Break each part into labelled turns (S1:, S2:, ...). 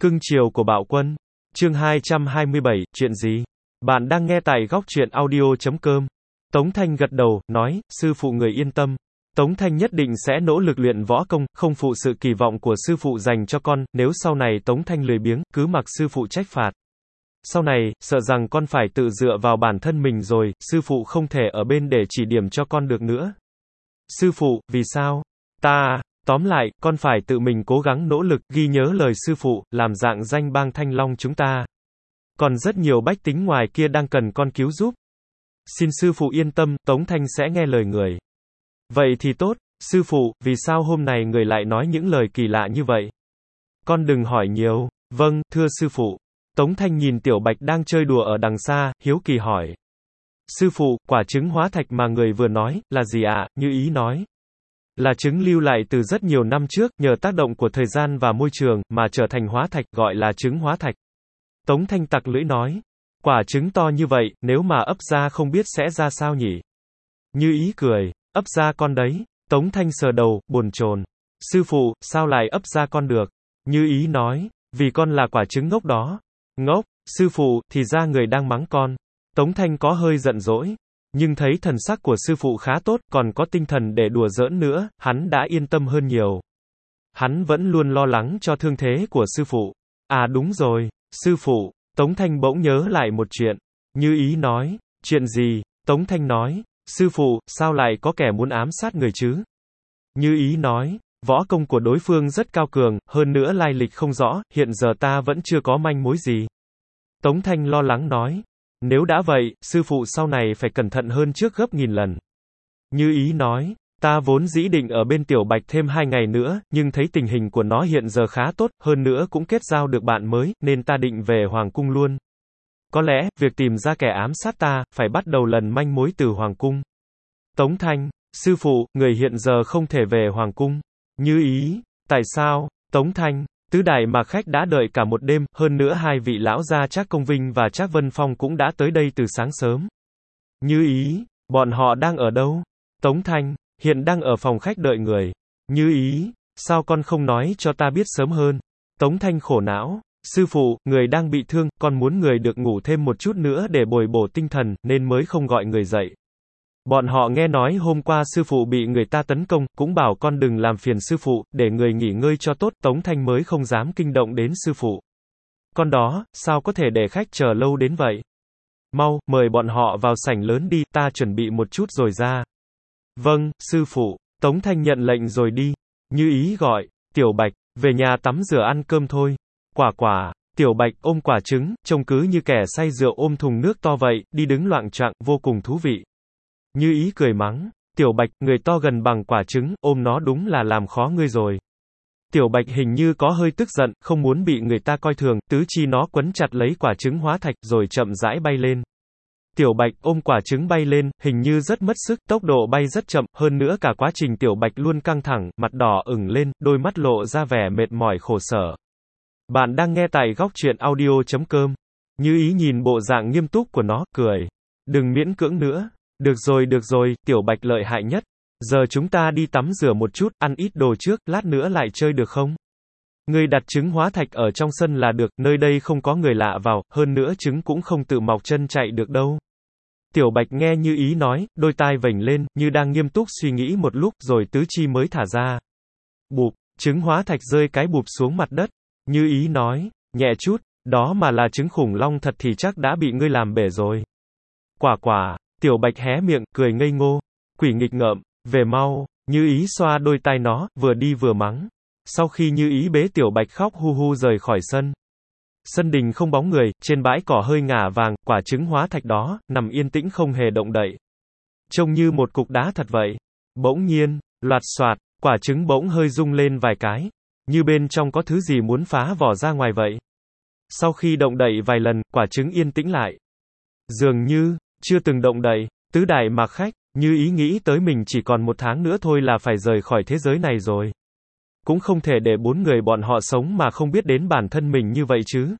S1: Cưng chiều của Bạo Quân. Chương 227, chuyện gì? Bạn đang nghe tại góc truyện audio.com. Tống Thanh gật đầu, nói, sư phụ người yên tâm. Tống Thanh nhất định sẽ nỗ lực luyện võ công, không phụ sự kỳ vọng của sư phụ dành cho con, nếu sau này Tống Thanh lười biếng, cứ mặc sư phụ trách phạt. Sau này, sợ rằng con phải tự dựa vào bản thân mình rồi, sư phụ không thể ở bên để chỉ điểm cho con được nữa. Sư phụ, vì sao? Tóm lại, con phải tự mình cố gắng nỗ lực, ghi nhớ lời sư phụ, làm rạng danh bang Thanh Long chúng ta. Còn rất nhiều bách tính ngoài kia đang cần con cứu giúp. Xin sư phụ yên tâm, Tống Thanh sẽ nghe lời người. Vậy thì tốt, sư phụ, vì sao hôm nay người lại nói những lời kỳ lạ như vậy? Con đừng hỏi nhiều. Vâng, thưa sư phụ. Tống Thanh nhìn Tiểu Bạch đang chơi đùa ở đằng xa, hiếu kỳ hỏi. Sư phụ, quả trứng hóa thạch mà người vừa nói, là gì ạ? Như ý nói. Là trứng lưu lại từ rất nhiều năm trước, nhờ tác động của thời gian và môi trường, mà trở thành hóa thạch, gọi là trứng hóa thạch. Tống Thanh tặc lưỡi nói. Quả trứng to như vậy, nếu mà ấp ra không biết sẽ ra sao nhỉ? Như ý cười. Ấp ra con đấy. Tống Thanh sờ đầu, bồn chồn. Sư phụ, sao lại ấp ra con được? Như ý nói. Vì con là quả trứng ngốc đó. Ngốc, sư phụ, thì ra người đang mắng con. Tống Thanh có hơi giận dỗi. Nhưng thấy thần sắc của sư phụ khá tốt, còn có tinh thần để đùa giỡn nữa, hắn đã yên tâm hơn nhiều. Hắn vẫn luôn lo lắng cho thương thế của sư phụ. À đúng rồi, sư phụ. Tống Thanh bỗng nhớ lại một chuyện. Như ý nói. Chuyện gì? Tống Thanh nói. Sư phụ, sao lại có kẻ muốn ám sát người chứ? Như ý nói. Võ công của đối phương rất cao cường, hơn nữa lai lịch không rõ, hiện giờ ta vẫn chưa có manh mối gì. Tống Thanh lo lắng nói. Nếu đã vậy, sư phụ sau này phải cẩn thận hơn trước gấp 1000 lần. Như ý nói. Ta vốn dĩ định ở bên Tiểu Bạch thêm 2 ngày nữa, nhưng thấy tình hình của nó hiện giờ khá tốt, hơn nữa cũng kết giao được bạn mới, nên ta định về Hoàng Cung luôn. Có lẽ, việc tìm ra kẻ ám sát ta, phải bắt đầu lần manh mối từ Hoàng Cung. Tống Thanh. Sư phụ, người hiện giờ không thể về Hoàng Cung. Như ý. Tại sao? Tống Thanh. Tứ đại mạc khách đã đợi cả một đêm, hơn nữa hai vị lão gia Trác Công Vinh và Trác Vân Phong cũng đã tới đây từ sáng sớm. Như ý. Bọn họ đang ở đâu? Tống Thanh. Hiện đang ở phòng khách đợi người. Như ý. Sao con không nói cho ta biết sớm hơn? Tống Thanh khổ não. Sư phụ, người đang bị thương, con muốn người được ngủ thêm một chút nữa để bồi bổ tinh thần, nên mới không gọi người dậy. Bọn họ nghe nói hôm qua sư phụ bị người ta tấn công, cũng bảo con đừng làm phiền sư phụ, để người nghỉ ngơi cho tốt, Tống Thanh mới không dám kinh động đến sư phụ. Con đó, sao có thể để khách chờ lâu đến vậy? Mau, mời bọn họ vào sảnh lớn đi, ta chuẩn bị một chút rồi ra. Vâng, sư phụ. Tống Thanh nhận lệnh rồi đi. Như ý gọi. Tiểu Bạch, về nhà tắm rửa ăn cơm thôi. Quả. Tiểu Bạch ôm quả trứng, trông cứ như kẻ say rượu ôm thùng nước to vậy, đi đứng loạng choạng, vô cùng thú vị. Như ý cười mắng. Tiểu Bạch, người to gần bằng quả trứng, ôm nó đúng là làm khó ngươi rồi. Tiểu Bạch hình như có hơi tức giận, không muốn bị người ta coi thường, tứ chi nó quấn chặt lấy quả trứng hóa thạch, rồi chậm rãi bay lên. Tiểu Bạch ôm quả trứng bay lên, hình như rất mất sức, tốc độ bay rất chậm, hơn nữa cả quá trình Tiểu Bạch luôn căng thẳng, mặt đỏ ửng lên, đôi mắt lộ ra vẻ mệt mỏi khổ sở. Bạn đang nghe tại góc truyện audio.com. Như ý nhìn bộ dạng nghiêm túc của nó, cười. Đừng miễn cưỡng nữa. Được rồi, Tiểu Bạch lợi hại nhất. Giờ chúng ta đi tắm rửa một chút, ăn ít đồ trước, lát nữa lại chơi được không? Ngươi đặt trứng hóa thạch ở trong sân là được, nơi đây không có người lạ vào, hơn nữa trứng cũng không tự mọc chân chạy được đâu. Tiểu Bạch nghe Như ý nói, đôi tai vểnh lên, như đang nghiêm túc suy nghĩ một lúc, rồi tứ chi mới thả ra. Bụp, trứng hóa thạch rơi cái bụp xuống mặt đất. Như ý nói, nhẹ chút, đó mà là trứng khủng long thật thì chắc đã bị ngươi làm bể rồi. Quả. Tiểu Bạch hé miệng, cười ngây ngô. Quỷ nghịch ngợm, về mau. Như ý xoa đôi tai nó, vừa đi vừa mắng. Sau khi Như ý bế Tiểu Bạch khóc hu hu rời khỏi sân. Sân đình không bóng người, trên bãi cỏ hơi ngả vàng, quả trứng hóa thạch đó, nằm yên tĩnh không hề động đậy. Trông như một cục đá thật vậy. Bỗng nhiên, loạt xoạt, quả trứng bỗng hơi rung lên vài cái. Như bên trong có thứ gì muốn phá vỏ ra ngoài vậy. Sau khi động đậy vài lần, quả trứng yên tĩnh lại. Dường như chưa từng động đậy. Tứ đại mạc khách, Như ý nghĩ tới mình chỉ còn 1 tháng nữa thôi là phải rời khỏi thế giới này rồi. Cũng không thể để 4 người bọn họ sống mà không biết đến bản thân mình như vậy chứ.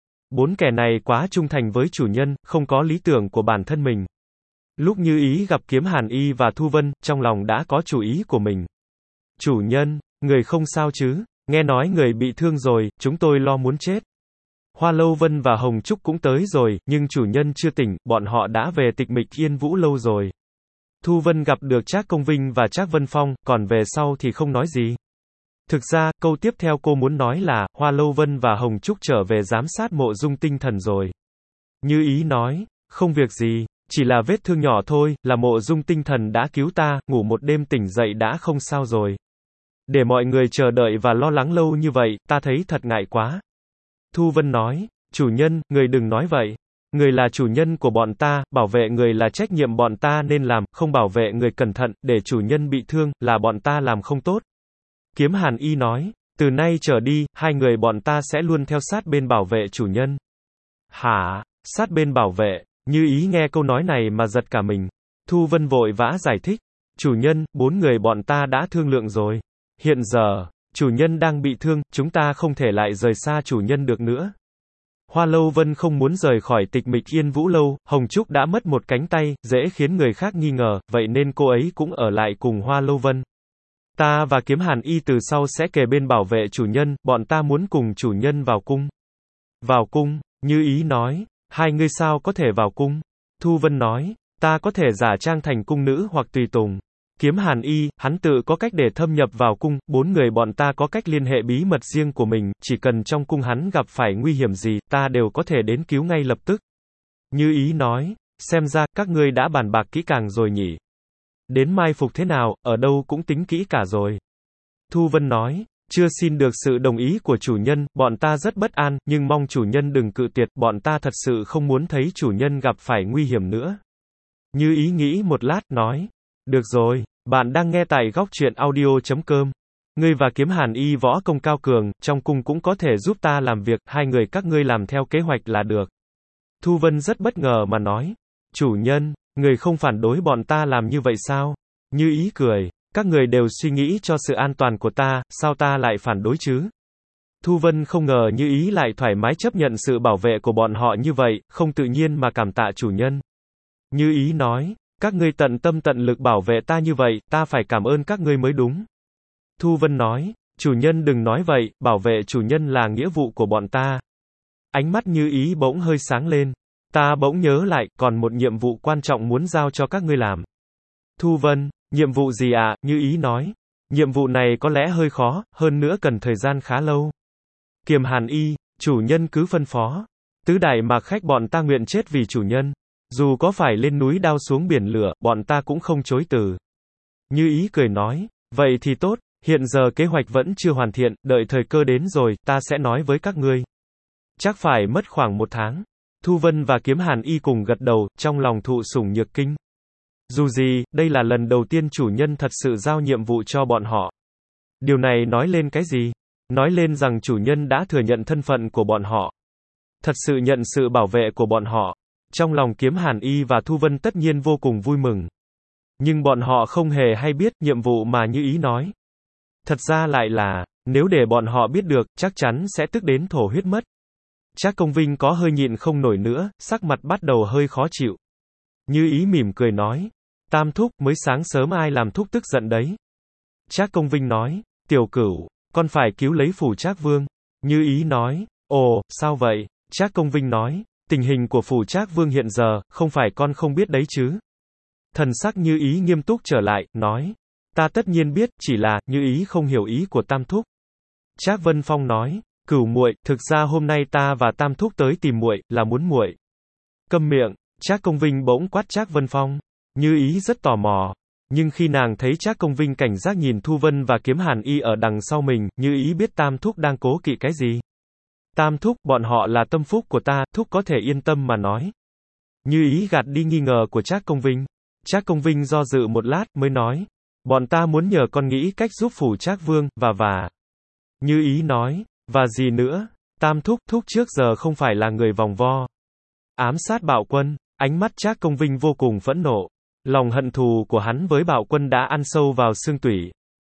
S1: 4 kẻ này quá trung thành với chủ nhân, không có lý tưởng của bản thân mình. Lúc Như ý gặp Kiếm Hàn Y và Thu Vân, trong lòng đã có chủ ý của mình. Chủ nhân, người không sao chứ? Nghe nói người bị thương rồi, chúng tôi lo muốn chết. Hoa Lâu Vân và Hồng Trúc cũng tới rồi, nhưng chủ nhân chưa tỉnh, bọn họ đã về Tịch Mịch Yên Vũ lâu rồi. Thu Vân gặp được Trác Công Vinh và Trác Vân Phong, còn về sau thì không nói gì. Thực ra, câu tiếp theo cô muốn nói là, Hoa Lâu Vân và Hồng Trúc trở về giám sát Mộ Dung Tinh Thần rồi. Như ý nói, không việc gì, chỉ là vết thương nhỏ thôi, là Mộ Dung Tinh Thần đã cứu ta, ngủ một đêm tỉnh dậy đã không sao rồi. Để mọi người chờ đợi và lo lắng lâu như vậy, ta thấy thật ngại quá. Thu Vân nói, chủ nhân, người đừng nói vậy. Người là chủ nhân của bọn ta, bảo vệ người là trách nhiệm bọn ta nên làm, không bảo vệ người cẩn thận, để chủ nhân bị thương, là bọn ta làm không tốt. Kiếm Hàn Y nói, từ nay trở đi, hai người bọn ta sẽ luôn theo sát bên bảo vệ chủ nhân. Hả? Sát bên bảo vệ? Như ý nghe câu nói này mà giật cả mình. Thu Vân vội vã giải thích. Chủ nhân, 4 người bọn ta đã thương lượng rồi. Hiện giờ, chủ nhân đang bị thương, chúng ta không thể lại rời xa chủ nhân được nữa. Hoa Lâu Vân không muốn rời khỏi Tịch Mịch Yên Vũ lâu, Hồng Trúc đã mất một cánh tay, dễ khiến người khác nghi ngờ, vậy nên cô ấy cũng ở lại cùng Hoa Lâu Vân. Ta và Kiếm Hàn Y từ sau sẽ kề bên bảo vệ chủ nhân, bọn ta muốn cùng chủ nhân vào cung. Vào cung? Như ý nói, hai người sao có thể vào cung? Thu Vân nói, ta có thể giả trang thành cung nữ hoặc tùy tùng. Kiếm Hàn Y, hắn tự có cách để thâm nhập vào cung, 4 người bọn ta có cách liên hệ bí mật riêng của mình, chỉ cần trong cung hắn gặp phải nguy hiểm gì, ta đều có thể đến cứu ngay lập tức. Như ý nói, xem ra, các ngươi đã bàn bạc kỹ càng rồi nhỉ. Đến mai phục thế nào, ở đâu cũng tính kỹ cả rồi. Thu Vân nói, chưa xin được sự đồng ý của chủ nhân, bọn ta rất bất an, nhưng mong chủ nhân đừng cự tuyệt, bọn ta thật sự không muốn thấy chủ nhân gặp phải nguy hiểm nữa. Như ý nghĩ một lát, nói, được rồi, bạn đang nghe tại góc truyện audio.com. Ngươi và Kiếm Hàn Y võ công cao cường, trong cung cũng có thể giúp ta làm việc, hai người các ngươi làm theo kế hoạch là được. Thu Vân rất bất ngờ mà nói, chủ nhân, người không phản đối bọn ta làm như vậy sao? Như ý cười, các người đều suy nghĩ cho sự an toàn của ta, sao ta lại phản đối chứ? Thu Vân không ngờ Như ý lại thoải mái chấp nhận sự bảo vệ của bọn họ như vậy, không tự nhiên mà cảm tạ chủ nhân. Như ý nói, các ngươi tận tâm tận lực bảo vệ ta như vậy, ta phải cảm ơn các ngươi mới đúng. Thu Vân nói, chủ nhân đừng nói vậy, bảo vệ chủ nhân là nghĩa vụ của bọn ta. Ánh mắt Như ý bỗng hơi sáng lên. Ta bỗng nhớ lại, còn một nhiệm vụ quan trọng muốn giao cho các ngươi làm. Thu Vân, nhiệm vụ gì ạ? Như ý nói. Nhiệm vụ này có lẽ hơi khó, hơn nữa cần thời gian khá lâu. Kiếm Hàn Y, chủ nhân cứ phân phó. Tứ đại mạc khách bọn ta nguyện chết vì chủ nhân. Dù có phải lên núi đao xuống biển lửa, bọn ta cũng không chối từ. Như ý cười nói, vậy thì tốt, hiện giờ kế hoạch vẫn chưa hoàn thiện, đợi thời cơ đến rồi, ta sẽ nói với các ngươi. Chắc phải mất khoảng 1 tháng. Thu Vân và Kiếm Hàn Y cùng gật đầu, trong lòng thụ sủng nhược kinh. Dù gì, đây là lần đầu tiên chủ nhân thật sự giao nhiệm vụ cho bọn họ. Điều này nói lên cái gì? Nói lên rằng chủ nhân đã thừa nhận thân phận của bọn họ. Thật sự nhận sự bảo vệ của bọn họ. Trong lòng Kiếm Hàn Y và Thu Vân tất nhiên vô cùng vui mừng. Nhưng bọn họ không hề hay biết, nhiệm vụ mà Như ý nói. Thật ra lại là, nếu để bọn họ biết được, chắc chắn sẽ tức đến thổ huyết mất. Trác Công Vinh có hơi nhịn không nổi nữa, sắc mặt bắt đầu hơi khó chịu. Như ý mỉm cười nói, Tam thúc, mới sáng sớm ai làm thúc tức giận đấy. Trác Công Vinh nói, Tiểu Cửu, con phải cứu lấy phủ Trác Vương. Như ý nói, ồ, sao vậy? Trác Công Vinh nói, tình hình của phủ Trác Vương hiện giờ, không phải con không biết đấy chứ. Thần sắc Như ý nghiêm túc trở lại, nói, ta tất nhiên biết, chỉ là, Như ý không hiểu ý của Tam thúc. Trác Vân Phong nói, Cửu muội, thực ra hôm nay ta và Tam thúc tới tìm muội, là muốn muội. Câm miệng. Trác Công Vinh bỗng quát Trác Vân Phong. Như ý rất tò mò. Nhưng khi nàng thấy Trác Công Vinh cảnh giác nhìn Thu Vân và Kiếm Hàn Y ở đằng sau mình, Như ý biết Tam thúc đang cố kỵ cái gì. Tam thúc, bọn họ là tâm phúc của ta, thúc có thể yên tâm mà nói. Như ý gạt đi nghi ngờ của Trác Công Vinh. Trác Công Vinh do dự một lát, mới nói, bọn ta muốn nhờ con nghĩ cách giúp phủ Trác Vương, và. Như ý nói, và gì nữa? Tam thúc trước giờ không phải là người vòng vo. Ám sát Bạo Quân. Ánh mắt Trác Công Vinh vô cùng phẫn nộ. Lòng hận thù của hắn với Bạo Quân đã ăn sâu vào xương tủy.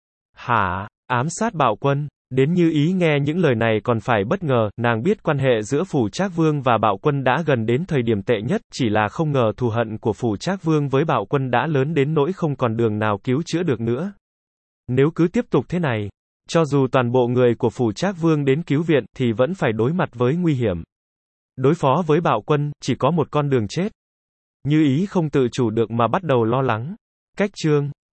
S1: Hả? Ám sát Bạo Quân? Đến Như ý nghe những lời này còn phải bất ngờ, nàng biết quan hệ giữa phủ Trác Vương và Bạo Quân đã gần đến thời điểm tệ nhất, chỉ là không ngờ thù hận của phủ Trác Vương với Bạo Quân đã lớn đến nỗi không còn đường nào cứu chữa được nữa. Nếu cứ tiếp tục thế này, Cho dù toàn bộ người của phủ Trác Vương đến cứu viện, thì vẫn phải đối mặt với nguy hiểm. Đối phó với bạo quân, chỉ có một con đường chết. Như Ý không tự chủ được mà bắt đầu lo lắng. Cách chương